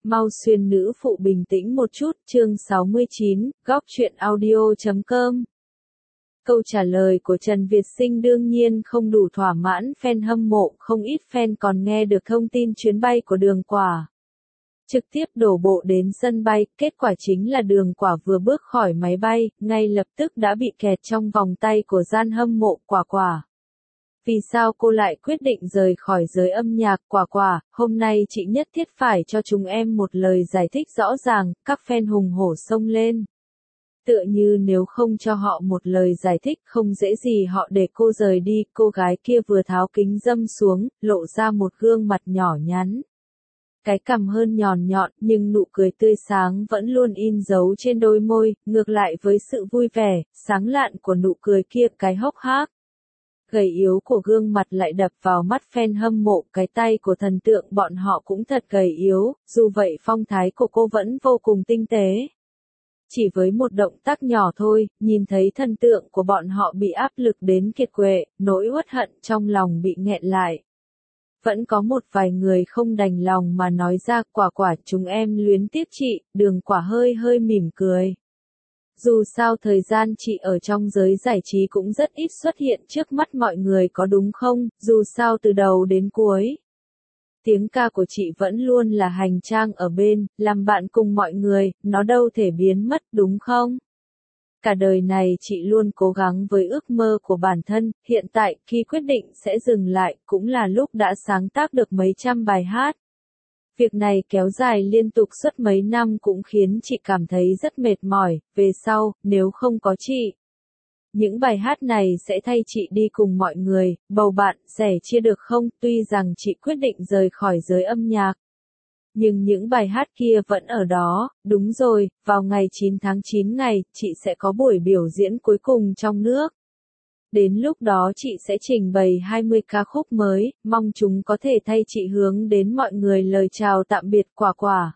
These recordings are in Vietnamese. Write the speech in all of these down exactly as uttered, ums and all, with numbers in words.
Mau xuyên nữ phụ bình tĩnh một chút, chương sáu mươi chín, góc truyện audio chấm com. Câu trả lời của Trần Việt Sinh đương nhiên không đủ thỏa mãn fan hâm mộ, không ít fan còn nghe được thông tin chuyến bay của Đường Quả trực tiếp đổ bộ đến sân bay, kết quả chính là Đường Quả vừa bước khỏi máy bay, ngay lập tức đã bị kẹt trong vòng tay của gian hâm mộ. Quả Quả, vì sao cô lại quyết định rời khỏi giới âm nhạc? Quả Quả, hôm nay chị nhất thiết phải cho chúng em một lời giải thích rõ ràng. Các fan hùng hổ xông lên. Tựa như nếu không cho họ một lời giải thích không dễ gì họ để cô rời đi. Cô gái kia vừa tháo kính râm xuống, lộ ra một gương mặt nhỏ nhắn. Cái cằm hơn nhọn nhọn, nhưng nụ cười tươi sáng vẫn luôn in dấu trên đôi môi, ngược lại với sự vui vẻ, sáng lạn của nụ cười kia, cái hốc hác gầy yếu của gương mặt lại đập vào mắt fan hâm mộ. Cái tay của thần tượng bọn họ cũng thật gầy yếu, dù vậy phong thái của cô vẫn vô cùng tinh tế. Chỉ với một động tác nhỏ thôi, nhìn thấy thần tượng của bọn họ bị áp lực đến kiệt quệ, nỗi uất hận trong lòng bị nghẹn lại. Vẫn có một vài người không đành lòng mà nói ra. Quả Quả, chúng em luyến tiếc chị. Đường Quả hơi hơi mỉm cười. Dù sao thời gian chị ở trong giới giải trí cũng rất ít xuất hiện trước mắt mọi người có đúng không? Dù sao từ đầu đến cuối, tiếng ca của chị vẫn luôn là hành trang ở bên, làm bạn cùng mọi người, nó đâu thể biến mất đúng không? Cả đời này chị luôn cố gắng với ước mơ của bản thân, hiện tại khi quyết định sẽ dừng lại cũng là lúc đã sáng tác được mấy trăm bài hát. Việc này kéo dài liên tục suốt mấy năm cũng khiến chị cảm thấy rất mệt mỏi. Về sau, nếu không có chị, những bài hát này sẽ thay chị đi cùng mọi người, bầu bạn, sẻ chia được không? Tuy rằng chị quyết định rời khỏi giới âm nhạc, nhưng những bài hát kia vẫn ở đó. Đúng rồi, vào ngày chín tháng chín ngày, chị sẽ có buổi biểu diễn cuối cùng trong nước. Đến lúc đó chị sẽ trình bày hai mươi ca khúc mới, mong chúng có thể thay chị hướng đến mọi người lời chào tạm biệt. Quả Quả.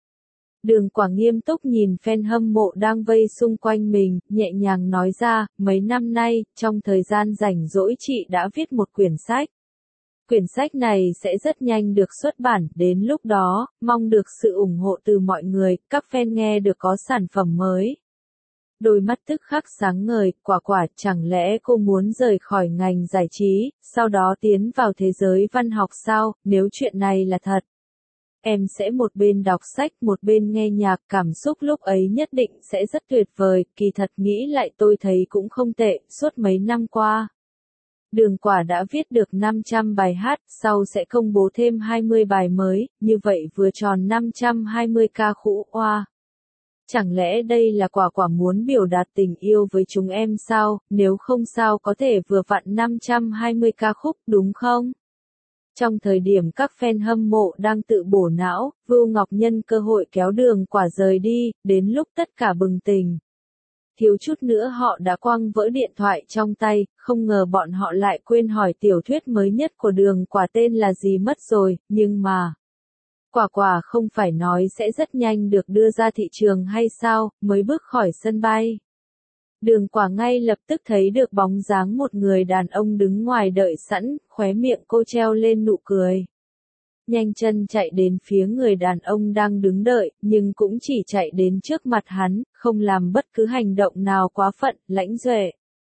Đường Quả nghiêm túc nhìn fan hâm mộ đang vây xung quanh mình, nhẹ nhàng nói ra, mấy năm nay, trong thời gian rảnh rỗi chị đã viết một quyển sách. Quyển sách này sẽ rất nhanh được xuất bản, đến lúc đó, mong được sự ủng hộ từ mọi người. Các fan nghe được có sản phẩm mới, đôi mắt tức khắc sáng ngời. Quả Quả, chẳng lẽ cô muốn rời khỏi ngành giải trí, sau đó tiến vào thế giới văn học sao? Nếu chuyện này là thật, em sẽ một bên đọc sách một bên nghe nhạc, cảm xúc lúc ấy nhất định sẽ rất tuyệt vời. Kỳ thật nghĩ lại tôi thấy cũng không tệ. Suốt mấy năm qua, Đường Quả đã viết được năm trăm bài hát, sau sẽ công bố thêm hai mươi bài mới, như vậy vừa tròn năm trăm hai mươi ca khúc. Oa! Chẳng lẽ đây là Quả Quả muốn biểu đạt tình yêu với chúng em sao? Nếu không sao có thể vừa vặn năm trăm hai mươi ca khúc, đúng không? Trong thời điểm các fan hâm mộ đang tự bổ não, Vưu Ngọc nhân cơ hội kéo Đường Quả rời đi. Đến lúc tất cả bừng tỉnh, thiếu chút nữa họ đã quăng vỡ điện thoại trong tay, không ngờ bọn họ lại quên hỏi tiểu thuyết mới nhất của Đường Quả tên là gì mất rồi. Nhưng mà Quả Quả không phải nói sẽ rất nhanh được đưa ra thị trường hay sao? Mới bước khỏi sân bay, Đường Quả ngay lập tức thấy được bóng dáng một người đàn ông đứng ngoài đợi sẵn, khóe miệng cô treo lên nụ cười. Nhanh chân chạy đến phía người đàn ông đang đứng đợi, nhưng cũng chỉ chạy đến trước mặt hắn, không làm bất cứ hành động nào quá phận. Lãnh Duệ,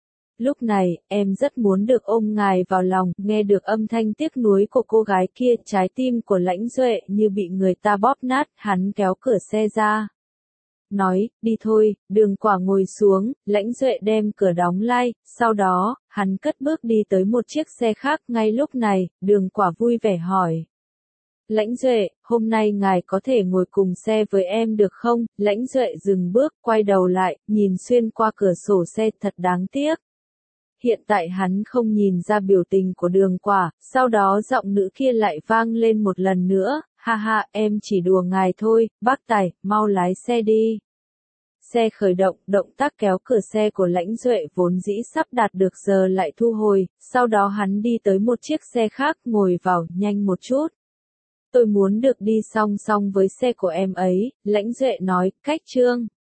lúc này, em rất muốn được ôm ngài vào lòng. Nghe được âm thanh tiếc nuối của cô gái kia, trái tim của Lãnh Duệ như bị người ta bóp nát, hắn kéo cửa xe ra, nói, đi thôi. Đường Quả ngồi xuống, Lãnh Duệ đem cửa đóng lại, sau đó, hắn cất bước đi tới một chiếc xe khác. Ngay lúc này, Đường Quả vui vẻ hỏi, Lãnh Duệ, hôm nay ngài có thể ngồi cùng xe với em được không? Lãnh Duệ dừng bước, quay đầu lại, nhìn xuyên qua cửa sổ xe. Thật đáng tiếc. Hiện tại hắn không nhìn ra biểu tình của Đường Quả. Sau đó giọng nữ kia lại vang lên một lần nữa, ha ha, em chỉ đùa ngài thôi. Bác Tài, mau lái xe đi. Xe khởi động, động tác kéo cửa xe của Lãnh Duệ vốn dĩ sắp đạt được giờ lại thu hồi. Sau đó hắn đi tới một chiếc xe khác, ngồi vào. Nhanh một chút, tôi muốn được đi song song với xe của em ấy. Lãnh Duệ nói, cách trương.